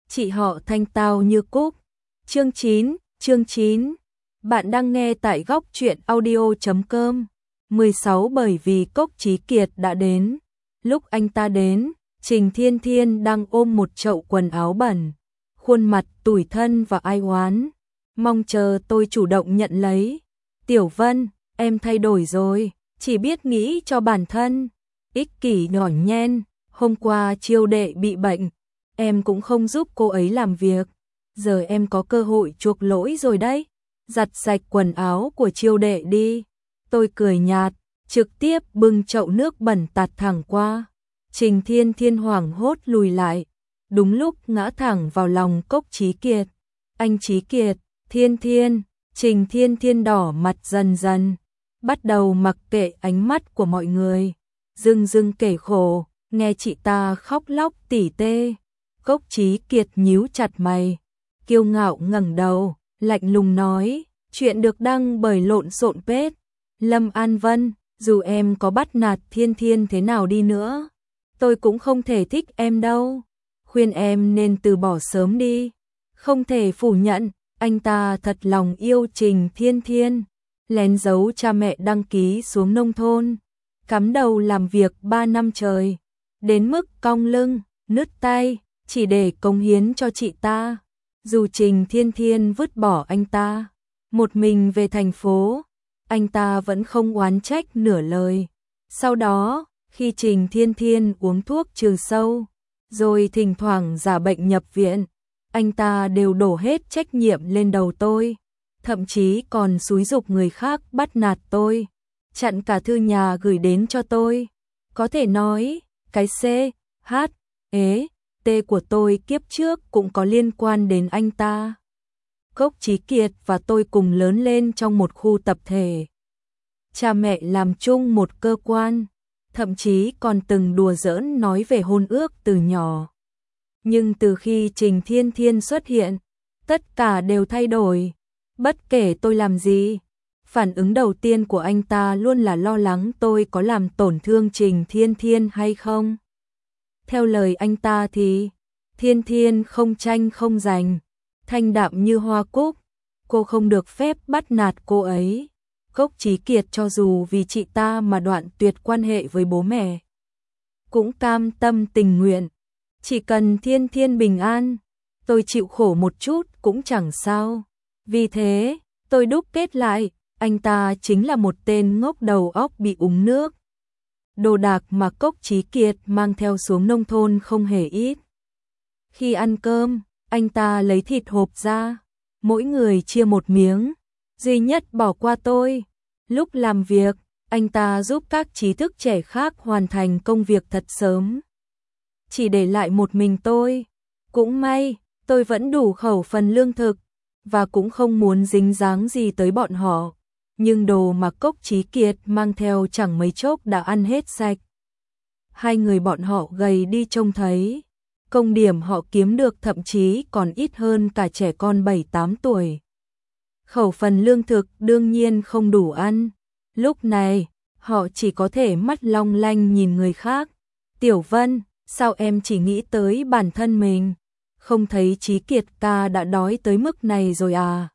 chị họ thanh tao như cúc. Chương 9. Bạn đang nghe tại góc truyện audio.com. 16 bởi vì Cốc Chí Kiệt đã đến. Lúc anh ta đến, Trình Thiên Thiên đang ôm một chậu quần áo bẩn, khuôn mặt tủi thân và ai oán, mong chờ tôi chủ động nhận lấy. Tiểu Vân, em thay đổi rồi, chỉ biết nghĩ cho bản thân, ích kỷ nhỏ nhen, hôm qua Chiêu đệ bị bệnh, em cũng không giúp cô ấy làm việc, giờ em có cơ hội chuộc lỗi rồi đấy, giặt sạch quần áo của Chiêu đệ đi. Tôi cười nhạt, trực tiếp bưng chậu nước bẩn tạt thẳng qua. Trình Thiên Thiên hoảng hốt lùi lại, đúng lúc ngã thẳng vào lòng Cốc Chí Kiệt. Anh Chí Kiệt, Thiên Thiên, Trình Thiên Thiên đỏ mặt dần dần, bắt đầu mặc kệ ánh mắt của mọi người, dưng dưng kể khổ, nghe chị ta khóc lóc tỉ tê. Cốc Chí Kiệt nhíu chặt mày, kiêu ngạo ngẩng đầu, lạnh lùng nói, chuyện được đăng bởi lộn xộn page. Lâm An Vân, dù em có bắt nạt Thiên Thiên thế nào đi nữa, tôi cũng không thể thích em đâu, khuyên em nên từ bỏ sớm đi. Không thể phủ nhận, anh ta thật lòng yêu Trình Thiên Thiên, lén giấu cha mẹ đăng ký xuống nông thôn, cắm đầu làm việc 3 năm trời, đến mức cong lưng, nứt tay, chỉ để cống hiến cho chị ta. Dù Trình Thiên Thiên vứt bỏ anh ta, một mình về thành phố, anh ta vẫn không oán trách nửa lời. Sau đó, khi Trình Thiên Thiên uống thuốc trừ sâu, rồi thỉnh thoảng giả bệnh nhập viện, anh ta đều đổ hết trách nhiệm lên đầu tôi, thậm chí còn xúi giục người khác bắt nạt tôi, chặn cả thư nhà gửi đến cho tôi. Có thể nói, cái C, H, E, T của tôi kiếp trước cũng có liên quan đến anh ta. Cốc Chí Kiệt và tôi cùng lớn lên trong một khu tập thể. Cha mẹ làm chung một cơ quan, thậm chí còn từng đùa giỡn nói về hôn ước từ nhỏ. Nhưng từ khi Trình Thiên Thiên xuất hiện, tất cả đều thay đổi. Bất kể tôi làm gì, phản ứng đầu tiên của anh ta luôn là lo lắng tôi có làm tổn thương Trình Thiên Thiên hay không. Theo lời anh ta thì, Thiên Thiên không tranh không giành, thanh đạm như hoa cúc, cô không được phép bắt nạt cô ấy. Cốc Chí Kiệt cho dù vì chị ta mà đoạn tuyệt quan hệ với bố mẹ, cũng cam tâm tình nguyện. Chỉ cần Thiên Thiên bình an, tôi chịu khổ một chút cũng chẳng sao. Vì thế, tôi đúc kết lại, anh ta chính là một tên ngốc đầu óc bị uống nước. Đồ đạc mà Cốc Chí Kiệt mang theo xuống nông thôn không hề ít. Khi ăn cơm, anh ta lấy thịt hộp ra, mỗi người chia một miếng, duy nhất bỏ qua tôi. Lúc làm việc, anh ta giúp các trí thức trẻ khác hoàn thành công việc thật sớm, chỉ để lại một mình tôi. Cũng may, tôi vẫn đủ khẩu phần lương thực, và cũng không muốn dính dáng gì tới bọn họ. Nhưng đồ mà Cốc Chí Kiệt mang theo chẳng mấy chốc đã ăn hết sạch. Hai người bọn họ gầy đi trông thấy, công điểm họ kiếm được thậm chí còn ít hơn cả trẻ con 7-8 tuổi. Khẩu phần lương thực đương nhiên không đủ ăn. Lúc này, họ chỉ có thể mắt long lanh nhìn người khác. Tiểu Vân, sao em chỉ nghĩ tới bản thân mình? Không thấy Chí Kiệt ca đã đói tới mức này rồi à?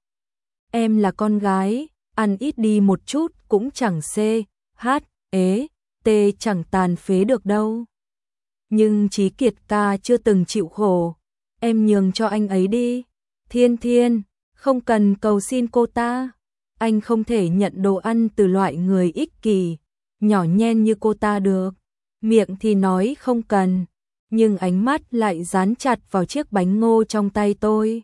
Em là con gái, ăn ít đi một chút cũng chẳng C, H, E, T chẳng tàn phế được đâu. Nhưng Chí Kiệt ca chưa từng chịu khổ, em nhường cho anh ấy đi. Thiên Thiên, không cần cầu xin cô ta, anh không thể nhận đồ ăn từ loại người ích kỷ, nhỏ nhen như cô ta được. Miệng thì nói không cần, nhưng ánh mắt lại dán chặt vào chiếc bánh ngô trong tay tôi.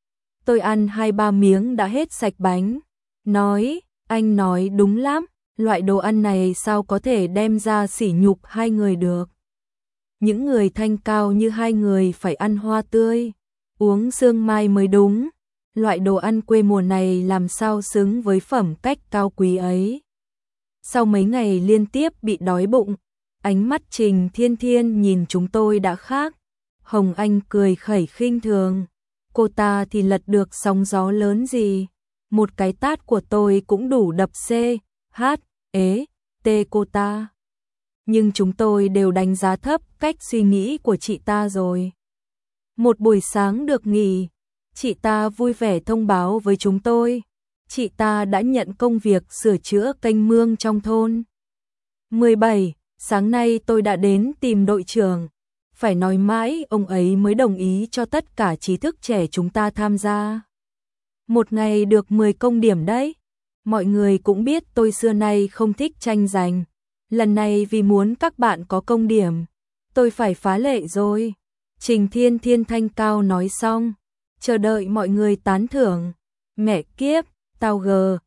Tôi ăn 2-3 miếng đã hết sạch bánh, nói, anh nói đúng lắm, loại đồ ăn này sao có thể đem ra sỉ nhục hai người được. Những người thanh cao như hai người phải ăn hoa tươi, uống sương mai mới đúng. Loại đồ ăn quê mùa này làm sao xứng với phẩm cách cao quý ấy. Sau mấy ngày liên tiếp bị đói bụng, ánh mắt Trình Thiên Thiên nhìn chúng tôi đã khác. Hồng Anh cười khẩy khinh thường, cô ta thì lật được sóng gió lớn gì. Một cái tát của tôi cũng đủ đập C, H, E, T cô ta. Nhưng chúng tôi đều đánh giá thấp cách suy nghĩ của chị ta rồi. Một buổi sáng được nghỉ, chị ta vui vẻ thông báo với chúng tôi. Chị ta đã nhận công việc sửa chữa kênh mương trong thôn. 17. Sáng nay tôi đã đến tìm đội trưởng. Phải nói mãi ông ấy mới đồng ý cho tất cả trí thức trẻ chúng ta tham gia. Một ngày được 10 công điểm đấy. Mọi người cũng biết tôi xưa nay không thích tranh giành. Lần này vì muốn các bạn có công điểm, tôi phải phá lệ rồi. Trình Thiên Thiên thanh cao nói xong, chờ đợi mọi người tán thưởng. Mẹ kiếp, tao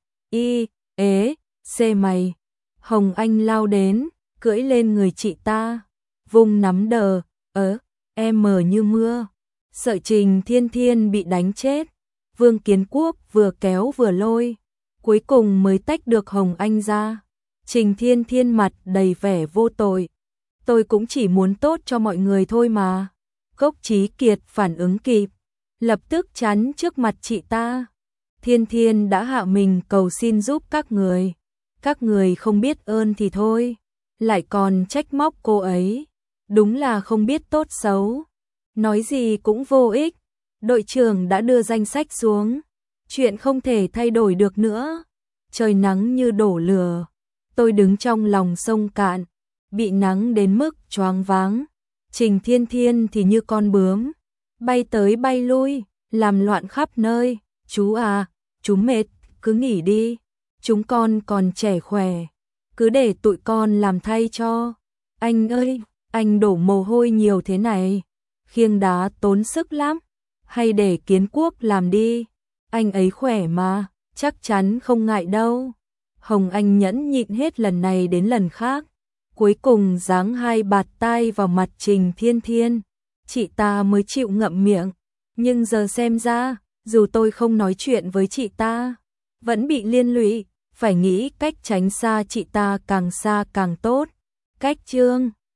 ê, xê mày. Hồng Anh lao đến, cưỡi lên người chị ta, vùng nắm đờ, em mờ như mưa. Sợ Trình Thiên Thiên bị đánh chết. Vương Kiến Quốc vừa kéo vừa lôi, cuối cùng mới tách được Hồng Anh ra. Trình Thiên Thiên mặt đầy vẻ vô tội. Tôi cũng chỉ muốn tốt cho mọi người thôi mà. Cốc Chí Kiệt phản ứng kịp, lập tức chắn trước mặt chị ta. Thiên Thiên đã hạ mình cầu xin giúp các người. Các người không biết ơn thì thôi, lại còn trách móc cô ấy. Đúng là không biết tốt xấu. Nói gì cũng vô ích. Đội trưởng đã đưa danh sách xuống. Chuyện không thể thay đổi được nữa. Trời nắng như đổ lửa. Tôi đứng trong lòng sông cạn, bị nắng đến mức choáng váng. Trình Thiên Thiên thì như con bướm, bay tới bay lui, làm loạn khắp nơi. Chú à, chú mệt, cứ nghỉ đi. Chúng con còn trẻ khỏe, cứ để tụi con làm thay cho. Anh ơi, anh đổ mồ hôi nhiều thế này, khiêng đá tốn sức lắm. Hay để Kiến Quốc làm đi, anh ấy khỏe mà, chắc chắn không ngại đâu. Hồng Anh nhẫn nhịn hết lần này đến lần khác, cuối cùng giáng 2 bạt tai vào mặt Trình Thiên Thiên. Chị ta mới chịu ngậm miệng, nhưng giờ xem ra, dù tôi không nói chuyện với chị ta, vẫn bị liên lụy, phải nghĩ cách tránh xa chị ta càng xa càng tốt. Cách chương